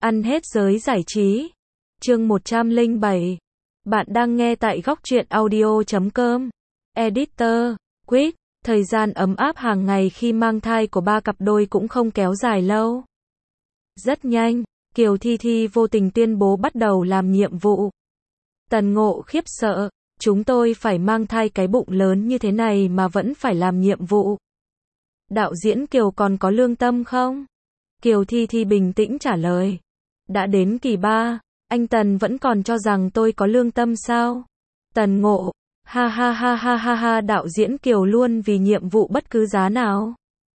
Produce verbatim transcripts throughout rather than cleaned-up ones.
Ăn hết giới giải trí. Chương một trăm lẻ bảy. Bạn đang nghe tại góc truyện audio chấm com. Editor, Quýt, thời gian ấm áp hàng ngày khi mang thai của ba cặp đôi cũng không kéo dài lâu. Rất nhanh, Kiều Thi Thi vô tình tuyên bố bắt đầu làm nhiệm vụ. Tần Ngộ khiếp sợ, chúng tôi phải mang thai cái bụng lớn như thế này mà vẫn phải làm nhiệm vụ. Đạo diễn Kiều còn có lương tâm không? Kiều Thi Thi bình tĩnh trả lời. Đã đến kỳ ba, anh Tần vẫn còn cho rằng tôi có lương tâm sao? Tần Ngộ, ha ha ha ha ha ha, đạo diễn Kiều luôn vì nhiệm vụ bất cứ giá nào.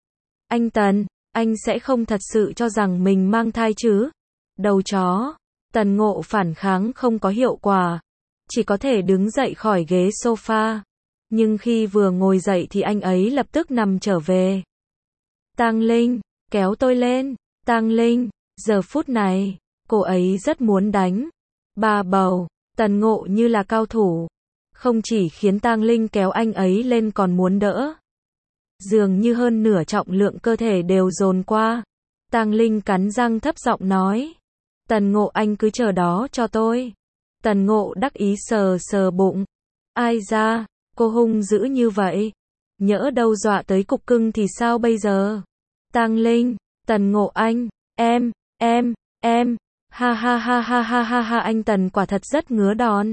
Anh Tần, anh sẽ không thật sự cho rằng mình mang thai chứ? Đầu chó. Tần Ngộ phản kháng không có hiệu quả, chỉ có thể đứng dậy khỏi ghế sofa. Nhưng khi vừa ngồi dậy thì anh ấy lập tức nằm trở về. Tang Linh, kéo tôi lên. Tang Linh, giờ phút này, cô ấy rất muốn đánh. Ba bầu, Tần Ngộ như là cao thủ. Không chỉ khiến Tang Linh kéo anh ấy lên còn muốn đỡ. Dường như hơn nửa trọng lượng cơ thể đều dồn qua. Tang Linh cắn răng thấp giọng nói. Tần Ngộ, anh cứ chờ đó cho tôi. Tần Ngộ đắc ý sờ sờ bụng. Ai da, cô hung dữ như vậy. Nhỡ đâu dọa tới cục cưng thì sao bây giờ? Tang Linh, Tần Ngộ anh, em, em, em, ha ha ha ha ha ha ha, anh Tần quả thật rất ngứa đòn.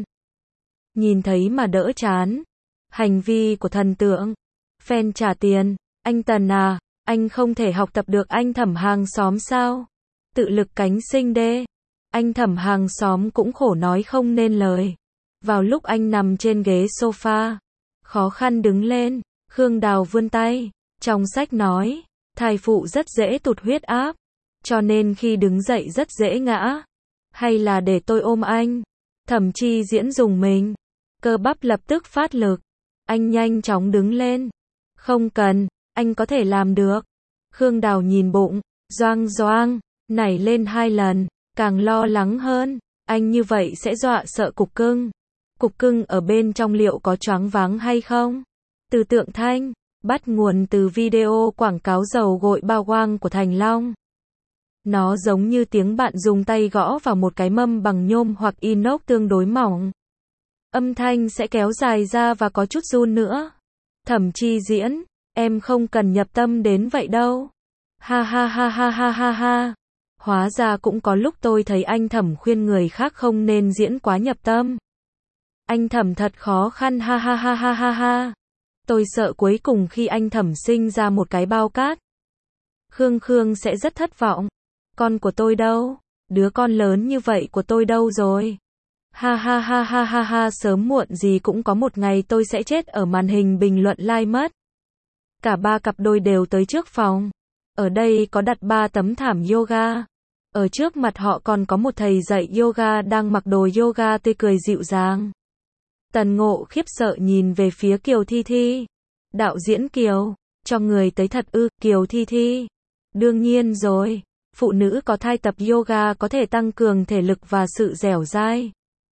Nhìn thấy mà đỡ chán. Hành vi của thần tượng. Fan trả tiền, anh Tần à, anh không thể học tập được anh Thẩm hàng xóm sao? Tự lực cánh sinh đê. Anh Thẩm hàng xóm cũng khổ nói không nên lời. Vào lúc anh nằm trên ghế sofa, khó khăn đứng lên, Khương Đào vươn tay. Trong sách nói, thai phụ rất dễ tụt huyết áp, cho nên khi đứng dậy rất dễ ngã. Hay là để tôi ôm anh? Thẩm Chi Diễn dùng mình. Cơ bắp lập tức phát lực. Anh nhanh chóng đứng lên. Không cần, anh có thể làm được. Khương Đào nhìn bụng, doang doang, nảy lên hai lần, càng lo lắng hơn. Anh như vậy sẽ dọa sợ cục cưng. Cục cưng ở bên trong liệu có choáng váng hay không? Từ Tượng Thanh, bắt nguồn từ video quảng cáo dầu gội bao quang của Thành Long. Nó giống như tiếng bạn dùng tay gõ vào một cái mâm bằng nhôm hoặc inox tương đối mỏng. Âm thanh sẽ kéo dài ra và có chút run nữa. Thẩm Chi Diễn, em không cần nhập tâm đến vậy đâu. Ha ha ha ha ha ha ha. Hóa ra cũng có lúc tôi thấy anh Thẩm khuyên người khác không nên diễn quá nhập tâm. Anh Thẩm thật khó khăn, ha ha ha ha ha ha. Tôi sợ cuối cùng khi anh Thẩm sinh ra một cái bao cát, Khương Khương sẽ rất thất vọng. Con của tôi đâu? Đứa con lớn như vậy của tôi đâu rồi? Ha ha ha ha ha ha, sớm muộn gì cũng có một ngày tôi sẽ chết ở màn hình bình luận like mất. Cả ba cặp đôi đều tới trước phòng. Ở đây có đặt ba tấm thảm yoga. Ở trước mặt họ còn có một thầy dạy yoga đang mặc đồ yoga tươi cười dịu dàng. Tần Ngộ khiếp sợ nhìn về phía Kiều Thi Thi. Đạo diễn Kiều, cho người tới thật ư? Kiều Thi Thi. Đương nhiên rồi, phụ nữ có thai tập yoga có thể tăng cường thể lực và sự dẻo dai.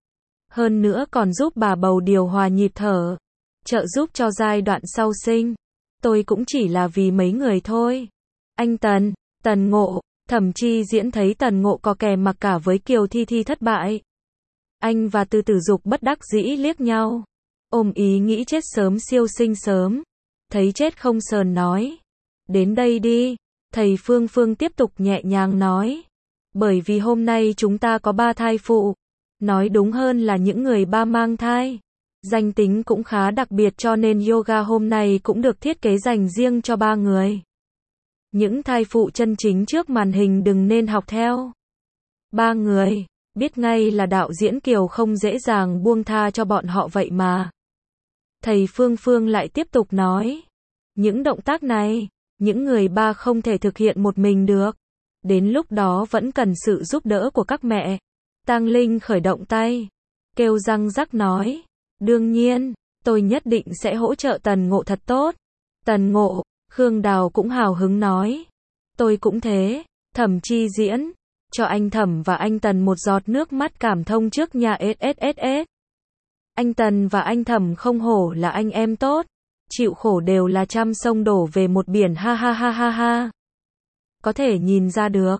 Hơn nữa còn giúp bà bầu điều hòa nhịp thở, trợ giúp cho giai đoạn sau sinh. Tôi cũng chỉ là vì mấy người thôi. Anh Tần, Tần Ngộ, Thẩm Chi Diễn thấy Tần Ngộ có kè mặc cả với Kiều Thi Thi thất bại. Anh và Từ Tử Dục bất đắc dĩ liếc nhau. Ôm ý nghĩ chết sớm siêu sinh sớm. Thấy chết không sờn nói. Đến đây đi. Thầy Phương Phương tiếp tục nhẹ nhàng nói. Bởi vì hôm nay chúng ta có ba thai phụ. Nói đúng hơn là những người ba mang thai. Danh tính cũng khá đặc biệt cho nên yoga hôm nay cũng được thiết kế dành riêng cho ba người. Những thai phụ chân chính trước màn hình đừng nên học theo. Ba người, biết ngay là đạo diễn Kiều không dễ dàng buông tha cho bọn họ vậy mà. Thầy Phương Phương lại tiếp tục nói. Những động tác này, những người ba không thể thực hiện một mình được. Đến lúc đó vẫn cần sự giúp đỡ của các mẹ. Tang Linh khởi động tay. Kêu răng rắc nói. Đương nhiên, tôi nhất định sẽ hỗ trợ Tần Ngộ thật tốt. Tần Ngộ, Khương Đào cũng hào hứng nói. Tôi cũng thế. Thẩm Chi Diễn, cho anh Thẩm và anh Tần một giọt nước mắt cảm thông trước nhà ét ét ét ét. Anh Tần và anh Thẩm không hổ là anh em tốt. Chịu khổ đều là trăm sông đổ về một biển, ha ha ha ha ha. Có thể nhìn ra được.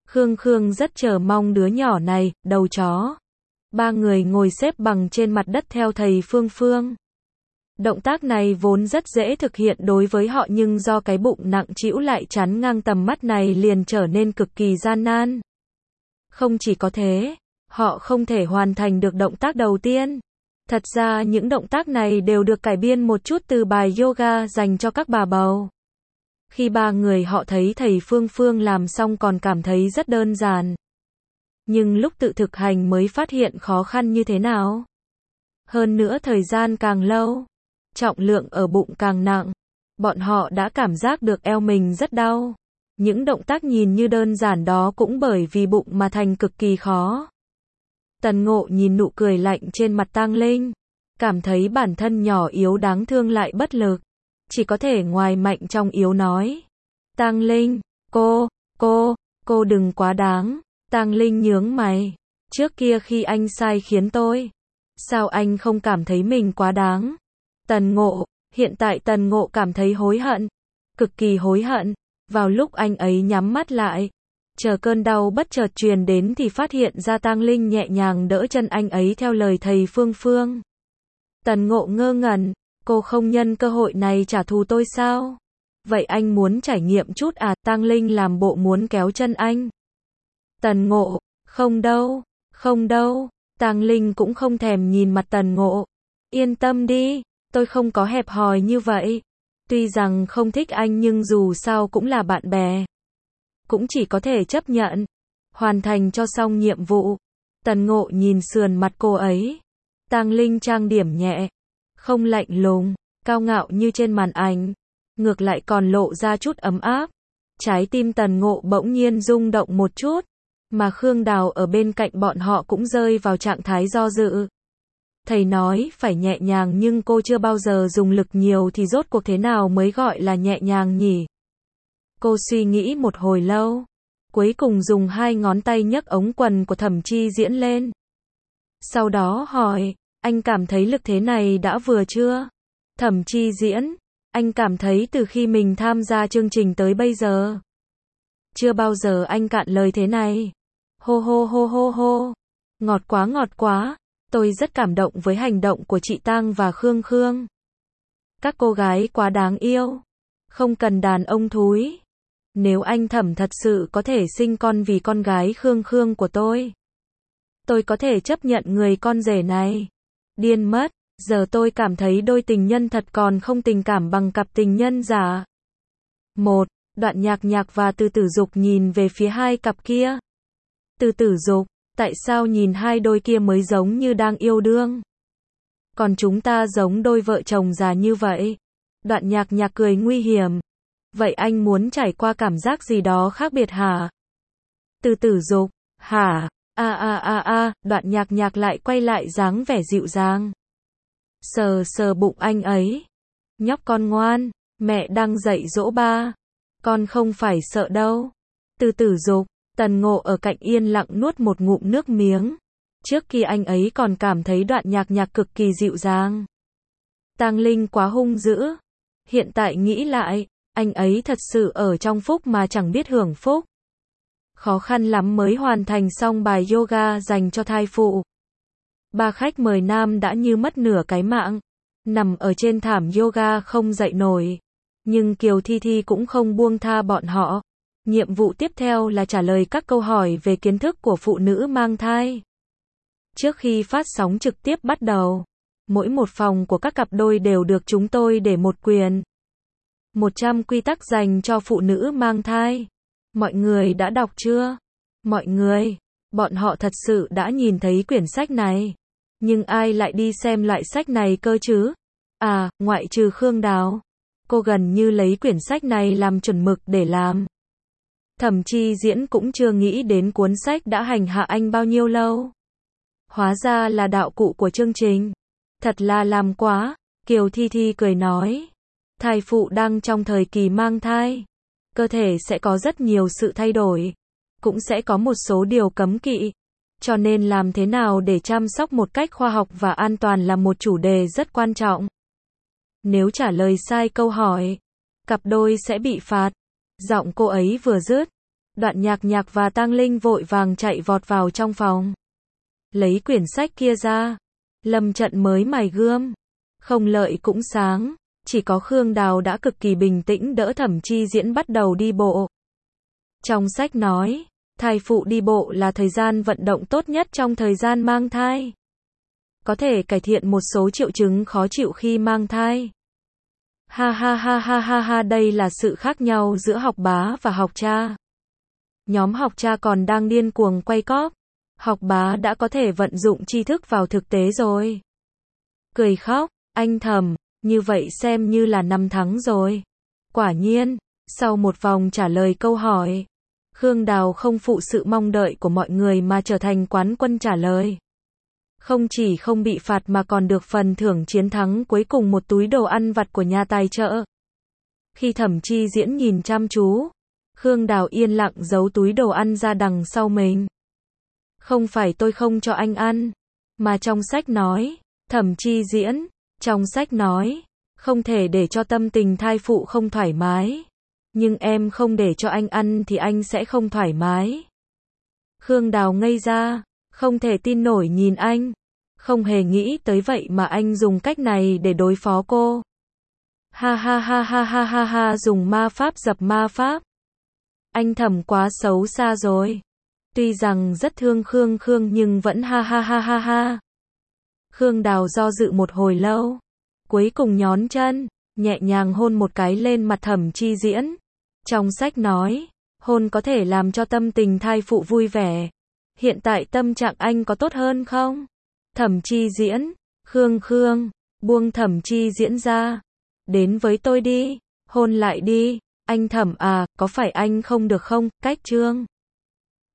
Khương Khương rất chờ mong đứa nhỏ này, đầu chó. Ba người ngồi xếp bằng trên mặt đất theo thầy Phương Phương. Động tác này vốn rất dễ thực hiện đối với họ nhưng do cái bụng nặng trĩu lại chắn ngang tầm mắt này liền trở nên cực kỳ gian nan. Không chỉ có thế, họ không thể hoàn thành được động tác đầu tiên. Thật ra những động tác này đều được cải biên một chút từ bài yoga dành cho các bà bầu. Khi ba người họ thấy thầy Phương Phương làm xong còn cảm thấy rất đơn giản. Nhưng lúc tự thực hành mới phát hiện khó khăn như thế nào. Hơn nữa thời gian càng lâu, trọng lượng ở bụng càng nặng, bọn họ đã cảm giác được eo mình rất đau. Những động tác nhìn như đơn giản đó cũng bởi vì bụng mà thành cực kỳ khó. Tần Ngộ nhìn nụ cười lạnh trên mặt Tang Linh, cảm thấy bản thân nhỏ yếu đáng thương lại bất lực, chỉ có thể ngoài mạnh trong yếu nói. Tang Linh, cô, cô, cô đừng quá đáng. Tang Linh nhướng mày, trước kia khi anh sai khiến tôi, sao anh không cảm thấy mình quá đáng? Tần Ngộ, hiện tại Tần Ngộ cảm thấy hối hận, cực kỳ hối hận. Vào lúc anh ấy nhắm mắt lại, chờ cơn đau bất chợt truyền đến thì phát hiện ra Tang Linh nhẹ nhàng đỡ chân anh ấy theo lời thầy Phương Phương. Tần Ngộ ngơ ngẩn, cô không nhân cơ hội này trả thù tôi sao? Vậy anh muốn trải nghiệm chút à? Tang Linh làm bộ muốn kéo chân anh. Tần Ngộ, không đâu, không đâu. Tang Linh cũng không thèm nhìn mặt Tần Ngộ. Yên tâm đi, tôi không có hẹp hòi như vậy. Tuy rằng không thích anh nhưng dù sao cũng là bạn bè. Cũng chỉ có thể chấp nhận. Hoàn thành cho xong nhiệm vụ. Tần Ngộ nhìn sườn mặt cô ấy. Tang Linh trang điểm nhẹ, không lạnh lùng, cao ngạo như trên màn ảnh. Ngược lại còn lộ ra chút ấm áp. Trái tim Tần Ngộ bỗng nhiên rung động một chút. Mà Khương Đào ở bên cạnh bọn họ cũng rơi vào trạng thái do dự. Thầy nói phải nhẹ nhàng nhưng cô chưa bao giờ dùng lực nhiều thì rốt cuộc thế nào mới gọi là nhẹ nhàng nhỉ? Cô suy nghĩ một hồi lâu, cuối cùng dùng hai ngón tay nhấc ống quần của Thẩm Chi Diễn lên. Sau đó hỏi, anh cảm thấy lực thế này đã vừa chưa? Thẩm Chi Diễn, anh cảm thấy từ khi mình tham gia chương trình tới bây giờ, chưa bao giờ anh cạn lời thế này. Hô hô hô hô hô, ngọt quá ngọt quá. Tôi rất cảm động với hành động của chị Tang và Khương Khương. Các cô gái quá đáng yêu. Không cần đàn ông thúi. Nếu anh Thẩm thật sự có thể sinh con vì con gái Khương Khương của tôi, tôi có thể chấp nhận người con rể này. Điên mất, giờ tôi cảm thấy đôi tình nhân thật còn không tình cảm bằng cặp tình nhân giả. Một, Đoạn Nhạc Nhạc và Từ Tử Dục nhìn về phía hai cặp kia. Từ Tử Dục, tại sao nhìn hai đôi kia mới giống như đang yêu đương? Còn chúng ta giống đôi vợ chồng già như vậy. Đoạn Nhạc Nhạc cười nguy hiểm. Vậy anh muốn trải qua cảm giác gì đó khác biệt hả? Từ Tử Dục, hả? A a a a, Đoạn Nhạc Nhạc lại quay lại dáng vẻ dịu dàng. Sờ sờ bụng anh ấy. Nhóc con ngoan, mẹ đang dạy dỗ ba. Con không phải sợ đâu. Từ Tử Dục, Tần Ngộ ở cạnh yên lặng nuốt một ngụm nước miếng. Trước kia anh ấy còn cảm thấy Đoạn Nhạc Nhạc cực kỳ dịu dàng. Tang Linh quá hung dữ. Hiện tại nghĩ lại, anh ấy thật sự ở trong phúc mà chẳng biết hưởng phúc. Khó khăn lắm mới hoàn thành xong bài yoga dành cho thai phụ. Ba khách mời nam đã như mất nửa cái mạng, nằm ở trên thảm yoga không dậy nổi. Nhưng Kiều Thi Thi cũng không buông tha bọn họ. Nhiệm vụ tiếp theo là trả lời các câu hỏi về kiến thức của phụ nữ mang thai. Trước khi phát sóng trực tiếp bắt đầu, mỗi một phòng của các cặp đôi đều được chúng tôi để một quyển. một trăm quy tắc dành cho phụ nữ mang thai. Mọi người đã đọc chưa? Mọi người, bọn họ thật sự đã nhìn thấy quyển sách này. Nhưng ai lại đi xem loại sách này cơ chứ? À, ngoại trừ Khương Đào. Cô gần như lấy quyển sách này làm chuẩn mực để làm. Thẩm Chi Diễn cũng chưa nghĩ đến cuốn sách đã hành hạ anh bao nhiêu lâu. Hóa ra là đạo cụ của chương trình. Thật là làm quá. Kiều Thi Thi cười nói. Thai phụ đang trong thời kỳ mang thai. Cơ thể sẽ có rất nhiều sự thay đổi. Cũng sẽ có một số điều cấm kỵ. Cho nên làm thế nào để chăm sóc một cách khoa học và an toàn là một chủ đề rất quan trọng. Nếu trả lời sai câu hỏi, cặp đôi sẽ bị phạt. Giọng cô ấy vừa dứt, Đoạn Nhạc Nhạc và Tang Linh vội vàng chạy vọt vào trong phòng. Lấy quyển sách kia ra. Lâm Trận mới mài gươm. Không Lợi cũng sáng. Chỉ có Khương Đào đã cực kỳ bình tĩnh đỡ Thẩm Chi Diễn bắt đầu đi bộ. Trong sách nói, thai phụ đi bộ là thời gian vận động tốt nhất trong thời gian mang thai. Có thể cải thiện một số triệu chứng khó chịu khi mang thai. Ha ha ha ha ha ha, đây là sự khác nhau giữa học bá và học cha. Nhóm học cha còn đang điên cuồng quay cóp. Học bá đã có thể vận dụng tri thức vào thực tế rồi. Cười khóc, anh Thẩm, như vậy xem như là năm thắng rồi. Quả nhiên, sau một vòng trả lời câu hỏi, Khương Đào không phụ sự mong đợi của mọi người mà trở thành quán quân trả lời. Không chỉ không bị phạt mà còn được phần thưởng chiến thắng cuối cùng một túi đồ ăn vặt của nhà tài trợ. Khi Thẩm Chi Diễn nhìn chăm chú, Khương Đào yên lặng giấu túi đồ ăn ra đằng sau mình. Không phải tôi không cho anh ăn, mà trong sách nói, Thẩm Chi Diễn, trong sách nói, không thể để cho tâm tình thai phụ không thoải mái. Nhưng em không để cho anh ăn thì anh sẽ không thoải mái. Khương Đào ngây ra, không thể tin nổi nhìn anh. Không hề nghĩ tới vậy mà anh dùng cách này để đối phó cô. Ha ha ha ha ha ha ha, dùng ma pháp dập ma pháp. Anh Thẩm quá xấu xa rồi. Tuy rằng rất thương Khương Khương nhưng vẫn ha ha ha ha ha. Khương Đào do dự một hồi lâu. Cuối cùng nhón chân, nhẹ nhàng hôn một cái lên mặt Thẩm Chi Diễn. Trong sách nói, hôn có thể làm cho tâm tình thai phụ vui vẻ. Hiện tại tâm trạng anh có tốt hơn không? Thẩm Chi Diễn, Khương Khương, buông Thẩm Chi Diễn ra. Đến với tôi đi, hôn lại đi. Anh Thẩm à, có phải anh không được không? Cách chương